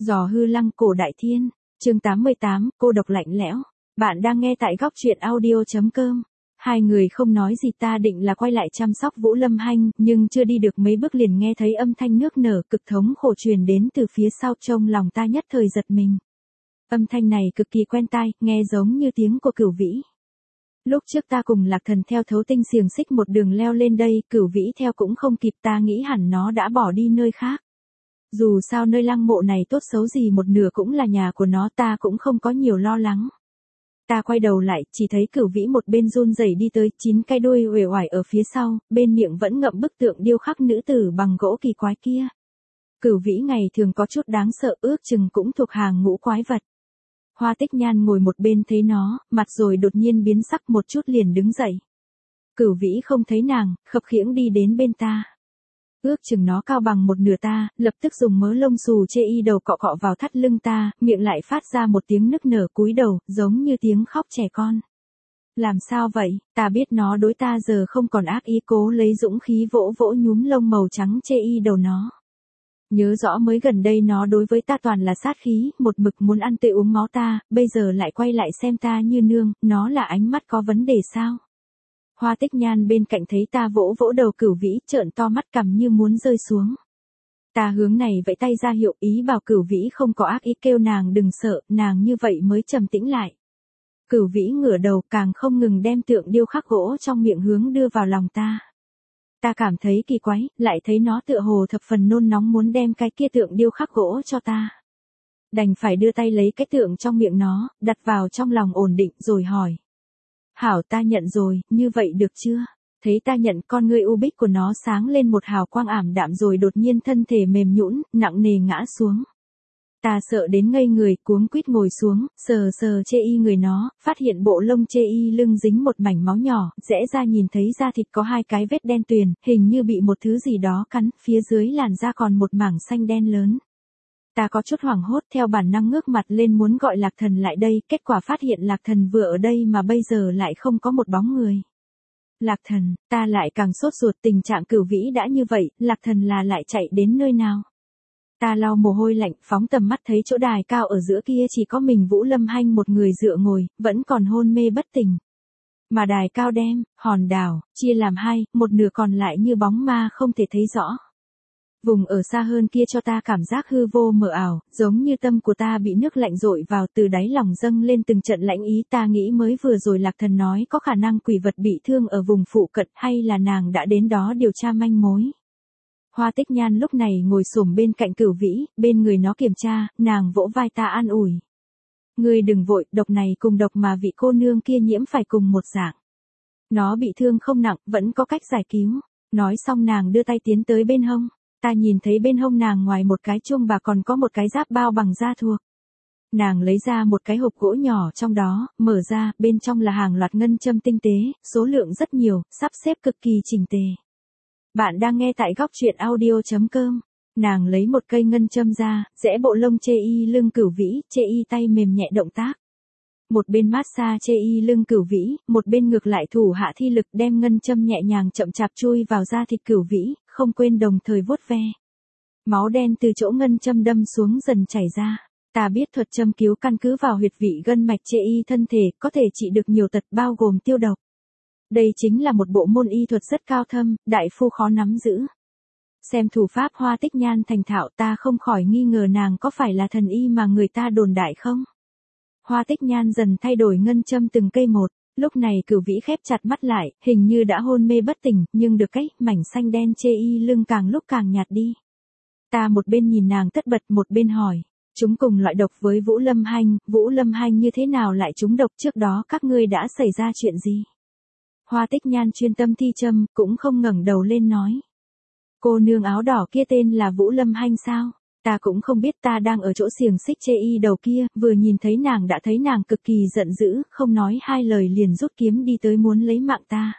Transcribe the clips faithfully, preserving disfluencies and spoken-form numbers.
Giò hư lăng cổ đại thiên, chương tám mươi tám, cô độc lạnh lẽo. Bạn đang nghe tại góc truyện audio.com. Hai người không nói gì, ta định là quay lại chăm sóc Vũ Lâm Hanh, nhưng chưa đi được mấy bước liền nghe thấy âm thanh nước nở cực thống khổ truyền đến từ phía sau, trong lòng ta nhất thời giật mình. Âm thanh này cực kỳ quen tai, nghe giống như tiếng của Cửu Vĩ. Lúc trước ta cùng Lạc Thần theo thấu tinh xiềng xích một đường leo lên đây, Cửu Vĩ theo cũng không kịp, ta nghĩ hẳn nó đã bỏ đi nơi khác. Dù sao nơi lăng mộ này tốt xấu gì một nửa cũng là nhà của nó, ta cũng không có nhiều lo lắng. Ta quay đầu lại, chỉ thấy Cửu Vĩ một bên run rẩy đi tới, chín cái đuôi uể oải ở phía sau, bên miệng vẫn ngậm bức tượng điêu khắc nữ tử bằng gỗ kỳ quái kia. Cửu Vĩ ngày thường có chút đáng sợ, ước chừng cũng thuộc hàng ngũ quái vật. Hoa Tích Nhan ngồi một bên thấy nó, mặt rồi đột nhiên biến sắc, một chút liền đứng dậy. Cửu Vĩ không thấy nàng, khập khiễng đi đến bên ta. Ước chừng nó cao bằng một nửa ta, lập tức dùng mớ lông xù chê y đầu cọ cọ vào thắt lưng ta, miệng lại phát ra một tiếng nức nở, cúi đầu, giống như tiếng khóc trẻ con. Làm sao vậy? Ta biết nó đối ta giờ không còn ác ý, cố lấy dũng khí vỗ vỗ nhúm lông màu trắng chê y đầu nó. Nhớ rõ mới gần đây nó đối với ta toàn là sát khí, một mực muốn ăn tươi uống máu ta, bây giờ lại quay lại xem ta như nương, nó là ánh mắt có vấn đề sao? Hoa Tích Nhan bên cạnh thấy ta vỗ vỗ đầu Cửu Vĩ, trợn to mắt cằm như muốn rơi xuống. Ta hướng này vẫy tay ra hiệu ý bảo Cửu Vĩ không có ác ý, kêu nàng đừng sợ, nàng như vậy mới trầm tĩnh lại. Cửu Vĩ ngửa đầu, càng không ngừng đem tượng điêu khắc gỗ trong miệng hướng đưa vào lòng ta. Ta cảm thấy kỳ quái, lại thấy nó tựa hồ thập phần nôn nóng muốn đem cái kia tượng điêu khắc gỗ cho ta. Đành phải đưa tay lấy cái tượng trong miệng nó, đặt vào trong lòng ổn định rồi hỏi. Hảo, ta nhận rồi, như vậy được chưa? Thấy ta nhận, con ngươi u bích của nó sáng lên một hào quang ảm đạm rồi đột nhiên thân thể mềm nhũn, nặng nề ngã xuống. Ta sợ đến ngây người, cuống quýt ngồi xuống, sờ sờ chê y người nó, phát hiện bộ lông chê y lưng dính một mảnh máu nhỏ, rẽ ra nhìn thấy da thịt có hai cái vết đen tuyền, hình như bị một thứ gì đó cắn, phía dưới làn da còn một mảng xanh đen lớn. Ta có chút hoảng hốt, theo bản năng ngước mặt lên muốn gọi Lạc Thần lại đây, kết quả phát hiện Lạc Thần vừa ở đây mà bây giờ lại không có một bóng người. Lạc Thần, ta lại càng sốt ruột, tình trạng Cửu Vĩ đã như vậy, Lạc Thần là lại chạy đến nơi nào? Ta lau mồ hôi lạnh, phóng tầm mắt thấy chỗ đài cao ở giữa kia chỉ có mình Vũ Lâm Hanh một người dựa ngồi, vẫn còn hôn mê bất tỉnh. Mà đài cao đem, hòn đảo, chia làm hai, một nửa còn lại như bóng ma không thể thấy rõ. Vùng ở xa hơn kia cho ta cảm giác hư vô mờ ảo, giống như tâm của ta bị nước lạnh dội vào, từ đáy lòng dâng lên từng trận lãnh ý. Ta nghĩ mới vừa rồi Lạc Thần nói có khả năng quỷ vật bị thương ở vùng phụ cận, hay là nàng đã đến đó điều tra manh mối. Hoa Tích Nhan lúc này ngồi xổm bên cạnh Cửu Vĩ, bên người nó kiểm tra, nàng vỗ vai ta an ủi. Ngươi đừng vội, độc này cùng độc mà vị cô nương kia nhiễm phải cùng một dạng. Nó bị thương không nặng, vẫn có cách giải cứu. Nói xong nàng đưa tay tiến tới bên hông. Ta nhìn thấy bên hông nàng ngoài một cái chuông bạc còn có một cái giáp bao bằng da thuộc. Nàng lấy ra một cái hộp gỗ nhỏ trong đó, mở ra, bên trong là hàng loạt ngân châm tinh tế, số lượng rất nhiều, sắp xếp cực kỳ chỉnh tề. Bạn đang nghe tại góc truyện audio.com. Nàng lấy một cây ngân châm ra, rẽ bộ lông chê y lưng Cửu Vĩ, chê y tay mềm nhẹ động tác. Một bên massage chê y lưng Cửu Vĩ, một bên ngược lại thủ hạ thi lực đem ngân châm nhẹ nhàng chậm chạp chui vào da thịt Cửu Vĩ, không quên đồng thời vuốt ve. Máu đen từ chỗ ngân châm đâm xuống dần chảy ra. Ta biết thuật châm cứu căn cứ vào huyệt vị gân mạch chê y thân thể, có thể trị được nhiều tật bao gồm tiêu độc. Đây chính là một bộ môn y thuật rất cao thâm, đại phu khó nắm giữ. Xem thủ pháp Hoa Tích Nhan thành thạo, ta không khỏi nghi ngờ nàng có phải là thần y mà người ta đồn đại không? Hoa Tích Nhan dần thay đổi ngân châm từng cây một, lúc này Cửu Vĩ khép chặt mắt lại, hình như đã hôn mê bất tỉnh, nhưng được cái, mảnh xanh đen chê y lưng càng lúc càng nhạt đi. Ta một bên nhìn nàng tất bật, một bên hỏi, chúng cùng loại độc với Vũ Lâm Hanh, Vũ Lâm Hanh như thế nào lại trúng độc, trước đó các ngươi đã xảy ra chuyện gì? Hoa Tích Nhan chuyên tâm thi châm, cũng không ngẩng đầu lên nói. Cô nương áo đỏ kia tên là Vũ Lâm Hanh sao? Ta cũng không biết, ta đang ở chỗ xiềng xích chê y đầu kia, vừa nhìn thấy nàng đã thấy nàng cực kỳ giận dữ, không nói hai lời liền rút kiếm đi tới muốn lấy mạng ta.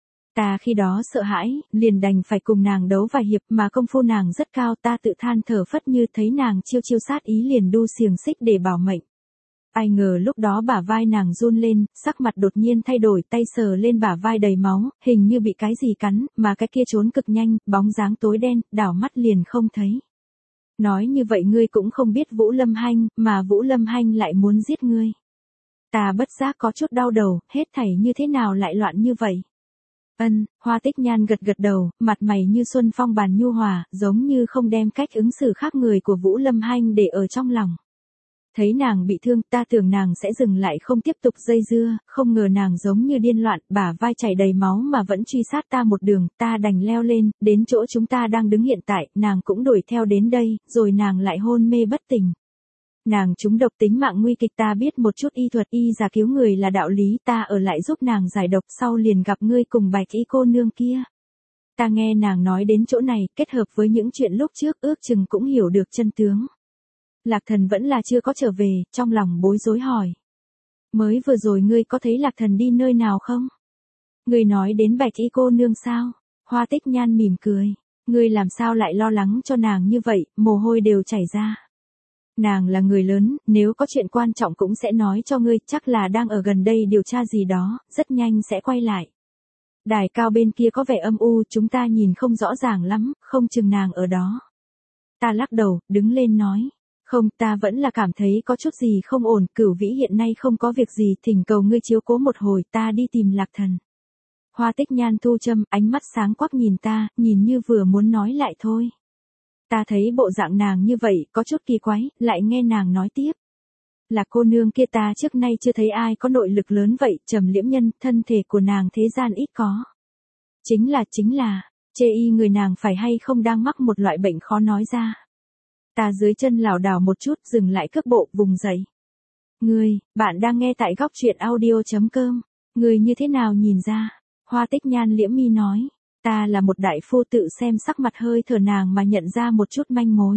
Ta khi đó sợ hãi, liền đành phải cùng nàng đấu vài hiệp, mà công phu nàng rất cao, ta tự than thở phất, như thấy nàng chiêu chiêu sát ý liền đu xiềng xích để bảo mệnh. Ai ngờ lúc đó bả vai nàng run lên, sắc mặt đột nhiên thay đổi, tay sờ lên bả vai đầy máu, hình như bị cái gì cắn, mà cái kia trốn cực nhanh, bóng dáng tối đen, đảo mắt liền không thấy. Nói như vậy ngươi cũng không biết Vũ Lâm Hanh, mà Vũ Lâm Hanh lại muốn giết ngươi. Ta bất giác có chút đau đầu, hết thảy như thế nào lại loạn như vậy? Ân, Hoa Tích Nhan gật gật đầu, mặt mày như xuân phong bàn nhu hòa, giống như không đem cách ứng xử khác người của Vũ Lâm Hanh để ở trong lòng. Thấy nàng bị thương, ta tưởng nàng sẽ dừng lại không tiếp tục dây dưa, không ngờ nàng giống như điên loạn, bả vai chảy đầy máu mà vẫn truy sát ta một đường, ta đành leo lên, đến chỗ chúng ta đang đứng hiện tại, nàng cũng đuổi theo đến đây, rồi nàng lại hôn mê bất tỉnh. Nàng trúng độc tính mạng nguy kịch, ta biết một chút y thuật, y giả cứu người là đạo lý, ta ở lại giúp nàng giải độc, sau liền gặp ngươi cùng Bạch Y cô nương kia. Ta nghe nàng nói đến chỗ này, kết hợp với những chuyện lúc trước, ước chừng cũng hiểu được chân tướng. Lạc Thần vẫn là chưa có trở về, trong lòng bối rối hỏi. Mới vừa rồi ngươi có thấy Lạc Thần đi nơi nào không? Ngươi nói đến Bạch Y cô nương sao? Hoa Tích Nhan mỉm cười. Ngươi làm sao lại lo lắng cho nàng như vậy, mồ hôi đều chảy ra. Nàng là người lớn, nếu có chuyện quan trọng cũng sẽ nói cho ngươi, chắc là đang ở gần đây điều tra gì đó, rất nhanh sẽ quay lại. Đài cao bên kia có vẻ âm u, chúng ta nhìn không rõ ràng lắm, không chừng nàng ở đó. Ta lắc đầu, đứng lên nói. Không, ta vẫn là cảm thấy có chút gì không ổn, Cửu Vĩ hiện nay không có việc gì, thỉnh cầu ngươi chiếu cố một hồi, ta đi tìm Lạc Thần. Hoa Tích Nhan thu châm, ánh mắt sáng quắc nhìn ta, nhìn như vừa muốn nói lại thôi. Ta thấy bộ dạng nàng như vậy, có chút kỳ quái, lại nghe nàng nói tiếp. Là cô nương kia ta trước nay chưa thấy ai có nội lực lớn vậy, Trầm Liễm Nhân, thân thể của nàng thế gian ít có. Chính là, chính là, chê y người nàng phải hay không đang mắc một loại bệnh khó nói ra. Ta dưới chân lảo đảo một chút, dừng lại cước bộ, vùng dậy. Ngươi, bạn đang nghe tại góc truyện audio chấm com. Ngươi như thế nào nhìn ra? Hoa Tích Nhan liễm mi nói. Ta là một đại phu, tự xem sắc mặt hơi thở nàng mà nhận ra một chút manh mối.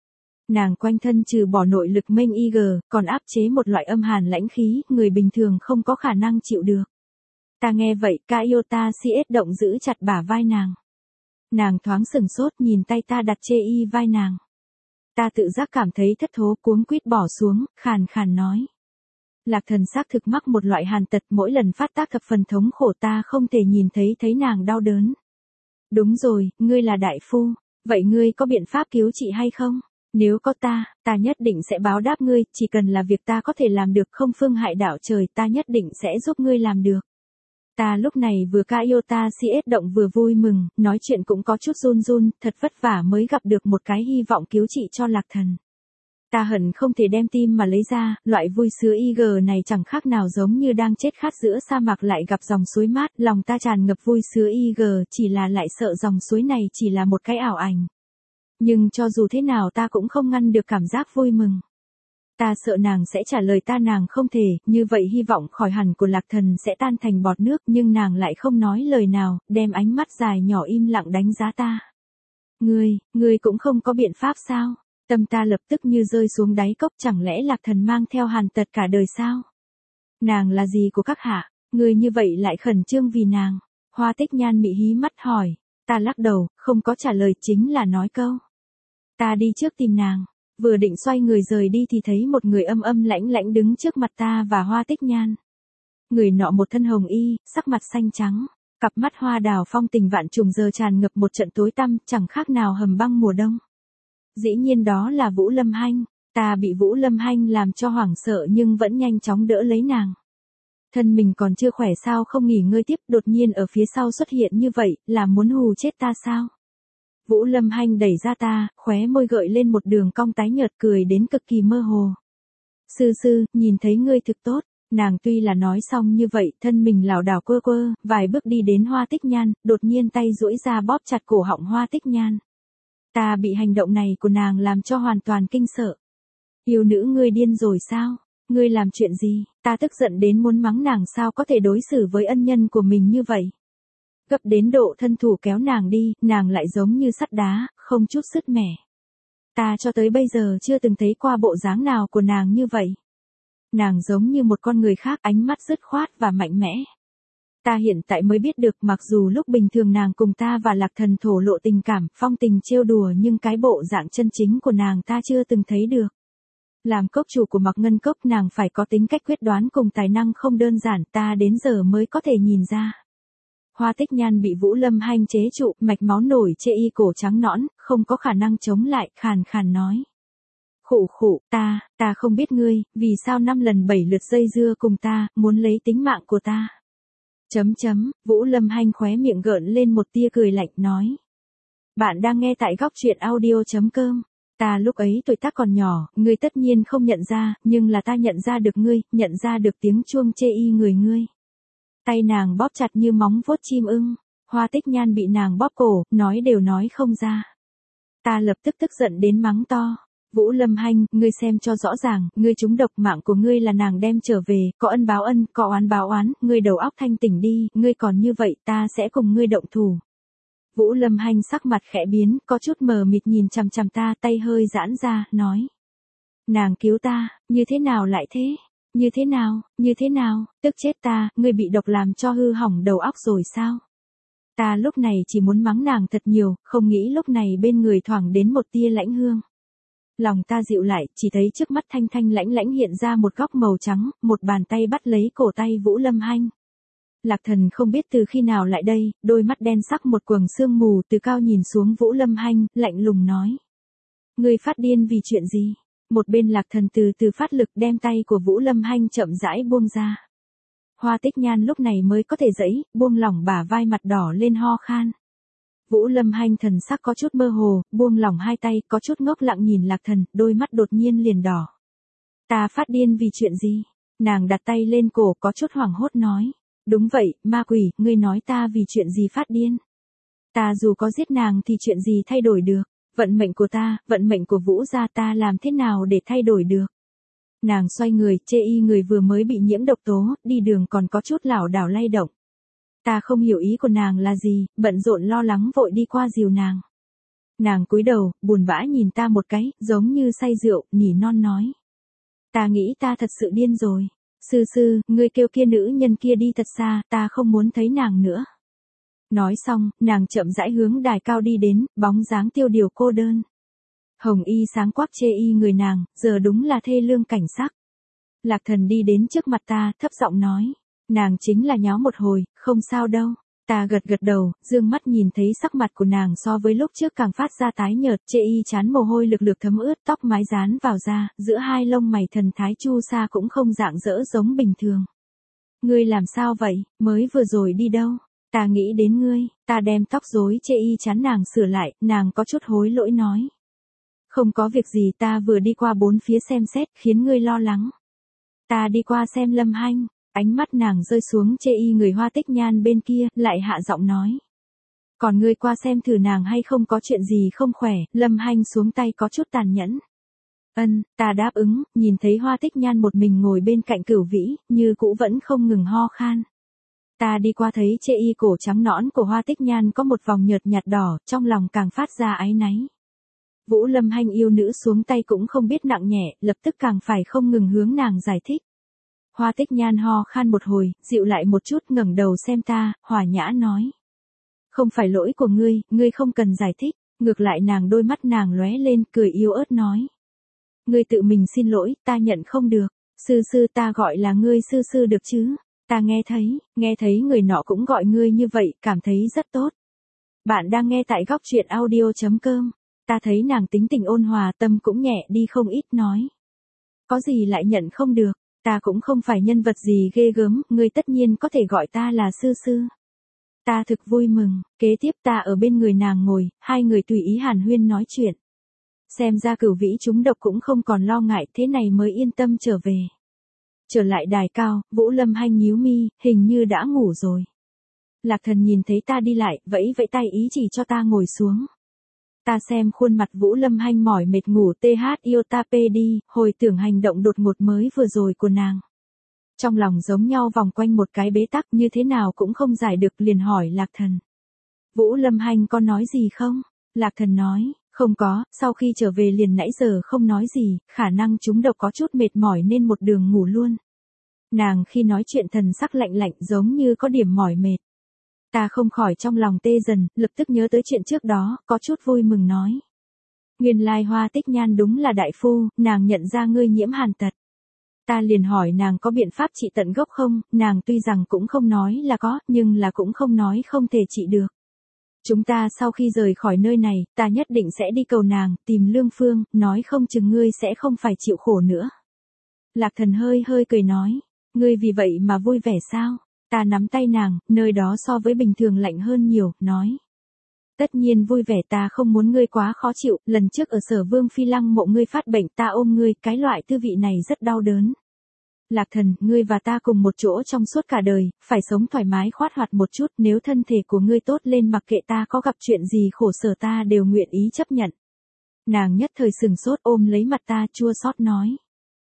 Nàng quanh thân trừ bỏ nội lực mênh y gờ, còn áp chế một loại âm hàn lãnh khí, người bình thường không có khả năng chịu được. Ta nghe vậy, Kaiota si ết động giữ chặt bả vai nàng. Nàng thoáng sừng sốt, nhìn tay ta đặt chê y vai nàng. Ta tự giác cảm thấy thất thố, cuống quýt bỏ xuống, khàn khàn nói. Lạc Thần xác thực mắc một loại hàn tật, mỗi lần phát tác thập phần thống khổ, ta không thể nhìn thấy thấy nàng đau đớn. Đúng rồi, ngươi là đại phu, vậy ngươi có biện pháp cứu trị hay không? Nếu có ta, ta nhất định sẽ báo đáp ngươi, chỉ cần là việc ta có thể làm được, không phương hại đạo trời, ta nhất định sẽ giúp ngươi làm được. Ta lúc này vừa Kaiota si ết động vừa vui mừng, nói chuyện cũng có chút run run, thật vất vả mới gặp được một cái hy vọng cứu trị cho Lạc Thần. Ta hận không thể đem tim mà lấy ra, loại vui sướng y gờ này chẳng khác nào giống như đang chết khát giữa sa mạc lại gặp dòng suối mát, lòng ta tràn ngập vui sướng y gờ, chỉ là lại sợ dòng suối này chỉ là một cái ảo ảnh. Nhưng cho dù thế nào ta cũng không ngăn được cảm giác vui mừng. Ta sợ nàng sẽ trả lời ta nàng không thể, như vậy hy vọng khỏi hẳn của Lạc Thần sẽ tan thành bọt nước, nhưng nàng lại không nói lời nào, đem ánh mắt dài nhỏ im lặng đánh giá ta. Ngươi, ngươi cũng không có biện pháp sao? Tâm ta lập tức như rơi xuống đáy cốc, chẳng lẽ Lạc Thần mang theo hàn tật cả đời sao? Nàng là gì của các hạ? Ngươi như vậy lại khẩn trương vì nàng. Hoa Tích Nhan mị hí mắt hỏi. Ta lắc đầu, không có trả lời, chính là nói câu. Ta đi trước tìm nàng. Vừa định xoay người rời đi thì thấy một người âm âm lãnh lãnh đứng trước mặt ta và Hoa Tích Nhan. Người nọ một thân hồng y, sắc mặt xanh trắng, cặp mắt hoa đào phong tình vạn trùng giờ tràn ngập một trận tối tăm, chẳng khác nào hầm băng mùa đông. Dĩ nhiên đó là Vũ Lâm Hanh, ta bị Vũ Lâm Hanh làm cho hoảng sợ nhưng vẫn nhanh chóng đỡ lấy nàng. Thân mình còn chưa khỏe sao không nghỉ ngơi tiếp, đột nhiên ở phía sau xuất hiện như vậy, là muốn hù chết ta sao? Vũ Lâm Hanh đẩy ra ta, khóe môi gợi lên một đường cong tái nhợt, cười đến cực kỳ mơ hồ. Sư sư, nhìn thấy ngươi thực tốt. Nàng tuy là nói xong như vậy, thân mình lảo đảo quơ quơ, vài bước đi đến Hoa Tích Nhan, đột nhiên tay duỗi ra bóp chặt cổ họng Hoa Tích Nhan. Ta bị hành động này của nàng làm cho hoàn toàn kinh sợ. Yêu nữ ngươi điên rồi sao? Ngươi làm chuyện gì? Ta tức giận đến muốn mắng nàng sao có thể đối xử với ân nhân của mình như vậy. Gấp đến độ thân thủ kéo nàng đi, nàng lại giống như sắt đá, không chút sứt mẻ. Ta cho tới bây giờ chưa từng thấy qua bộ dáng nào của nàng như vậy. Nàng giống như một con người khác, ánh mắt dứt khoát và mạnh mẽ. Ta hiện tại mới biết được, mặc dù lúc bình thường nàng cùng ta và Lạc Thần thổ lộ tình cảm, phong tình trêu đùa, nhưng cái bộ dạng chân chính của nàng ta chưa từng thấy được. Làm cốc chủ của Mặc Ngân Cốc, nàng phải có tính cách quyết đoán cùng tài năng không đơn giản, ta đến giờ mới có thể nhìn ra. Hoa Tích Nhan bị Vũ Lâm Hanh chế trụ, mạch máu nổi chê y cổ trắng nõn, không có khả năng chống lại, khàn khàn nói. Khụ khụ, ta, ta không biết ngươi, vì sao năm lần bảy lượt dây dưa cùng ta, muốn lấy tính mạng của ta. Chấm chấm, Vũ Lâm Hanh khóe miệng gợn lên một tia cười lạnh nói. Bạn đang nghe tại góc truyện audio.com. Ta lúc ấy tuổi tác còn nhỏ, ngươi tất nhiên không nhận ra, nhưng là ta nhận ra được ngươi, nhận ra được tiếng chuông chê y người ngươi. Tay nàng bóp chặt như móng vuốt chim ưng, Hoa Tích Nhan bị nàng bóp cổ, nói đều nói không ra. Ta lập tức tức giận đến mắng to. Vũ Lâm Hanh, ngươi xem cho rõ ràng, ngươi trúng độc, mạng của ngươi là nàng đem trở về, có ân báo ân, có oán báo oán, ngươi đầu óc thanh tỉnh đi, ngươi còn như vậy ta sẽ cùng ngươi động thủ. Vũ Lâm Hanh sắc mặt khẽ biến, có chút mờ mịt nhìn chằm chằm ta, tay hơi giãn ra, nói. Nàng cứu ta, như thế nào lại thế? Như thế nào, như thế nào, tức chết ta, ngươi bị độc làm cho hư hỏng đầu óc rồi sao? Ta lúc này chỉ muốn mắng nàng thật nhiều, không nghĩ lúc này bên người thoảng đến một tia lãnh hương. Lòng ta dịu lại, chỉ thấy trước mắt thanh thanh lãnh lãnh hiện ra một góc màu trắng, một bàn tay bắt lấy cổ tay Vũ Lâm Hanh. Lạc Thần không biết từ khi nào lại đây, đôi mắt đen sắc một quầng sương mù từ cao nhìn xuống Vũ Lâm Hanh, lạnh lùng nói. Ngươi phát điên vì chuyện gì? Một bên Lạc Thần từ từ phát lực đem tay của Vũ Lâm Hanh chậm rãi buông ra. Hoa Tích Nhan lúc này mới có thể dẫy, buông lỏng bả vai mặt đỏ lên ho khan. Vũ Lâm Hanh thần sắc có chút mơ hồ, buông lỏng hai tay, có chút ngốc lặng nhìn Lạc Thần, đôi mắt đột nhiên liền đỏ. Ta phát điên vì chuyện gì? Nàng đặt tay lên cổ có chút hoảng hốt nói. Đúng vậy, ma quỷ, ngươi nói ta vì chuyện gì phát điên? Ta dù có giết nàng thì chuyện gì thay đổi được? Vận mệnh của ta, vận mệnh của Vũ gia ta làm thế nào để thay đổi được? Nàng xoay người, chê y người vừa mới bị nhiễm độc tố, đi đường còn có chút lảo đảo lay động. Ta không hiểu ý của nàng là gì, bận rộn lo lắng vội đi qua dìu nàng. Nàng cúi đầu, buồn bã nhìn ta một cái, giống như say rượu, nỉ non nói. Ta nghĩ ta thật sự điên rồi. Sư sư, ngươi kêu kia nữ nhân kia đi thật xa, ta không muốn thấy nàng nữa. Nói xong, nàng chậm rãi hướng đài cao đi đến, bóng dáng tiêu điều cô đơn. Hồng y sáng quắc chê y người nàng, giờ đúng là thê lương cảnh sắc. Lạc Thần đi đến trước mặt ta, thấp giọng nói. Nàng chính là nháo một hồi, không sao đâu. Ta gật gật đầu, dương mắt nhìn thấy sắc mặt của nàng so với lúc trước càng phát ra tái nhợt, chê y chán mồ hôi lực lực thấm ướt, tóc mái dán vào da, giữa hai lông mày thần thái chu sa cũng không rạng rỡ giống bình thường. Ngươi làm sao vậy, mới vừa rồi đi đâu? Ta nghĩ đến ngươi, ta đem tóc rối chê y chán nàng sửa lại, nàng có chút hối lỗi nói. Không có việc gì, ta vừa đi qua bốn phía xem xét, khiến ngươi lo lắng. Ta đi qua xem Lâm Hanh. Ánh mắt nàng rơi xuống chê y người Hoa Tích Nhan bên kia, lại hạ giọng nói. Còn ngươi qua xem thử nàng hay không có chuyện gì không khỏe, Lâm Hanh xuống tay có chút tàn nhẫn. Ân, ta đáp ứng, nhìn thấy Hoa Tích Nhan một mình ngồi bên cạnh Cửu Vĩ, như cũ vẫn không ngừng ho khan. Ta đi qua thấy chê y cổ trắng nõn của Hoa Tích Nhan có một vòng nhợt nhạt đỏ, trong lòng càng phát ra áy náy. Vũ Lâm Hanh yêu nữ xuống tay cũng không biết nặng nhẹ, lập tức càng phải không ngừng hướng nàng giải thích. Hoa Tích Nhan ho khan một hồi, dịu lại một chút, ngẩng đầu xem ta, hòa nhã nói. Không phải lỗi của ngươi, ngươi không cần giải thích, ngược lại nàng đôi mắt nàng lóe lên, cười yếu ớt nói. Ngươi tự mình xin lỗi, ta nhận không được, sư sư ta gọi là ngươi sư sư được chứ, ta nghe thấy, nghe thấy người nọ cũng gọi ngươi như vậy, cảm thấy rất tốt. Bạn đang nghe tại góc truyện audio.com, ta thấy nàng tính tình ôn hòa, tâm cũng nhẹ đi không ít nói. Có gì lại nhận không được? Ta cũng không phải nhân vật gì ghê gớm, ngươi tất nhiên có thể gọi ta là sư sư. Ta thực vui mừng, kế tiếp ta ở bên người nàng ngồi, hai người tùy ý hàn huyên nói chuyện. Xem ra Cửu Vĩ trúng độc cũng không còn lo ngại, thế này mới yên tâm trở về. Trở lại đài cao, Vũ Lâm Hanh nhíu mi, hình như đã ngủ rồi. Lạc Thần nhìn thấy ta đi lại, vẫy vẫy tay ý chỉ cho ta ngồi xuống. Ta xem khuôn mặt Vũ Lâm Hanh mỏi mệt ngủ th yêu ta p đi, hồi tưởng hành động đột ngột mới vừa rồi của nàng. Trong lòng giống nhau vòng quanh một cái bế tắc như thế nào cũng không giải được, liền hỏi Lạc Thần. Vũ Lâm Hanh có nói gì không? Lạc Thần nói, không có, sau khi trở về liền nãy giờ không nói gì, khả năng chúng độc có chút mệt mỏi nên một đường ngủ luôn. Nàng khi nói chuyện thần sắc lạnh lạnh giống như có điểm mỏi mệt. Ta không khỏi trong lòng tê dần, lập tức nhớ tới chuyện trước đó, có chút vui mừng nói. Nguyên lai Hoa Tích Nhan đúng là đại phu, nàng nhận ra ngươi nhiễm hàn tật. Ta liền hỏi nàng có biện pháp trị tận gốc không, nàng tuy rằng cũng không nói là có, nhưng là cũng không nói không thể trị được. Chúng ta sau khi rời khỏi nơi này, ta nhất định sẽ đi cầu nàng, tìm Lương Phương, nói không chừng ngươi sẽ không phải chịu khổ nữa. Lạc Thần hơi hơi cười nói, ngươi vì vậy mà vui vẻ sao? Ta nắm tay nàng, nơi đó so với bình thường lạnh hơn nhiều, nói. Tất nhiên vui vẻ, ta không muốn ngươi quá khó chịu, lần trước ở Sở Vương Phi Lăng Mộ ngươi phát bệnh, ta ôm ngươi, cái loại tư vị này rất đau đớn. Lạc Thần, ngươi và ta cùng một chỗ trong suốt cả đời, phải sống thoải mái khoát hoạt một chút, nếu thân thể của ngươi tốt lên mặc kệ ta có gặp chuyện gì khổ sở ta đều nguyện ý chấp nhận. Nàng nhất thời sừng sốt ôm lấy mặt ta chua xót nói.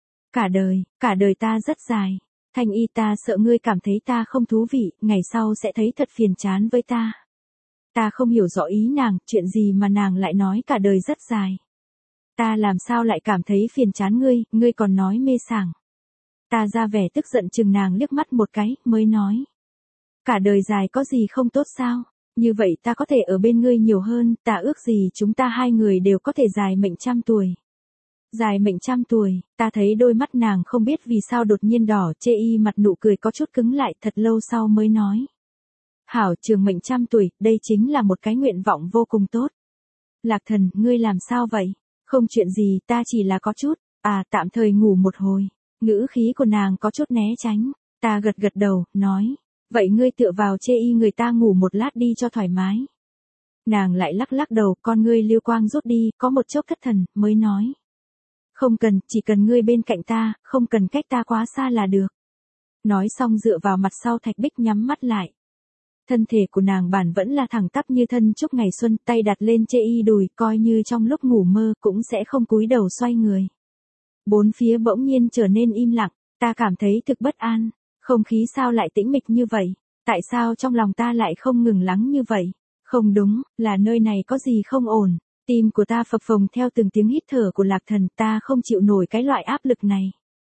Cả đời, cả đời ta rất dài. Thanh Y, ta sợ ngươi cảm thấy ta không thú vị, ngày sau sẽ thấy thật phiền chán với ta. Ta không hiểu rõ ý nàng, chuyện gì mà nàng lại nói cả đời rất dài. Ta làm sao lại cảm thấy phiền chán ngươi, ngươi còn nói mê sảng. Ta ra vẻ tức giận chừng nàng liếc mắt một cái, mới nói. Cả đời dài có gì không tốt sao, như vậy ta có thể ở bên ngươi nhiều hơn, ta ước gì chúng ta hai người đều có thể dài mệnh trăm tuổi. Dài mệnh trăm tuổi, ta thấy đôi mắt nàng không biết vì sao đột nhiên đỏ, chê y mặt nụ cười có chút cứng lại, thật lâu sau mới nói. Hảo, trường mệnh trăm tuổi, đây chính là một cái nguyện vọng vô cùng tốt. Lạc Thần, ngươi làm sao vậy? Không chuyện gì, ta chỉ là có chút, à tạm thời ngủ một hồi. Ngữ khí của nàng có chút né tránh, ta gật gật đầu, nói. Vậy ngươi tựa vào chê y người ta ngủ một lát đi cho thoải mái. Nàng lại lắc lắc đầu, con ngươi lưu quang rút đi, có một chốc thất thần, mới nói. Không cần, chỉ cần ngươi bên cạnh ta, không cần cách ta quá xa là được. Nói xong dựa vào mặt sau thạch bích nhắm mắt lại. Thân thể của nàng bản vẫn là thẳng tắp như thân trúc ngày xuân, tay đặt lên chê y đùi, coi như trong lúc ngủ mơ cũng sẽ không cúi đầu xoay người. Bốn phía bỗng nhiên trở nên im lặng, ta cảm thấy thực bất an, không khí sao lại tĩnh mịch như vậy, tại sao trong lòng ta lại không ngừng lắng như vậy, không đúng, là nơi này có gì không ổn, tim của ta phập phồng theo từng tiếng hít thở của Lạc Thần, ta không chịu nổi cái loại áp lực này.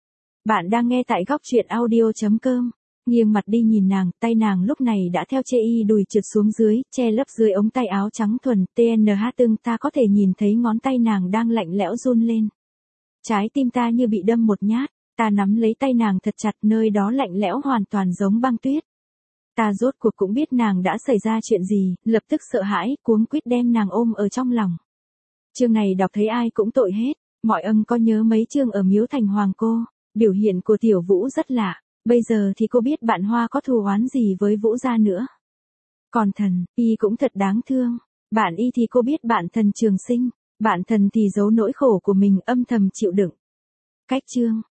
Bạn đang nghe tại góc truyện audio.com, nghiêng mặt đi nhìn nàng, tay nàng lúc này đã theo chê y đùi trượt xuống dưới, che lấp dưới ống tay áo trắng thuần, tê en hát tương ta có thể nhìn thấy ngón tay nàng đang lạnh lẽo run lên. Trái tim ta như bị đâm một nhát, ta nắm lấy tay nàng thật chặt, nơi đó lạnh lẽo hoàn toàn giống băng tuyết. Ta rốt cuộc cũng biết nàng đã xảy ra chuyện gì, lập tức sợ hãi, cuống quýt đem nàng ôm ở trong lòng. Chương này đọc thấy ai cũng tội hết, mọi ân có nhớ mấy chương ở Miếu Thành Hoàng cô, biểu hiện của Tiểu Vũ rất lạ, bây giờ thì cô biết bạn Hoa có thù oán gì với Vũ gia nữa. Còn thần, y cũng thật đáng thương, bạn y thì cô biết bạn thần Trường Sinh. Bạn thần thì giấu nỗi khổ của mình âm thầm chịu đựng. Cách chương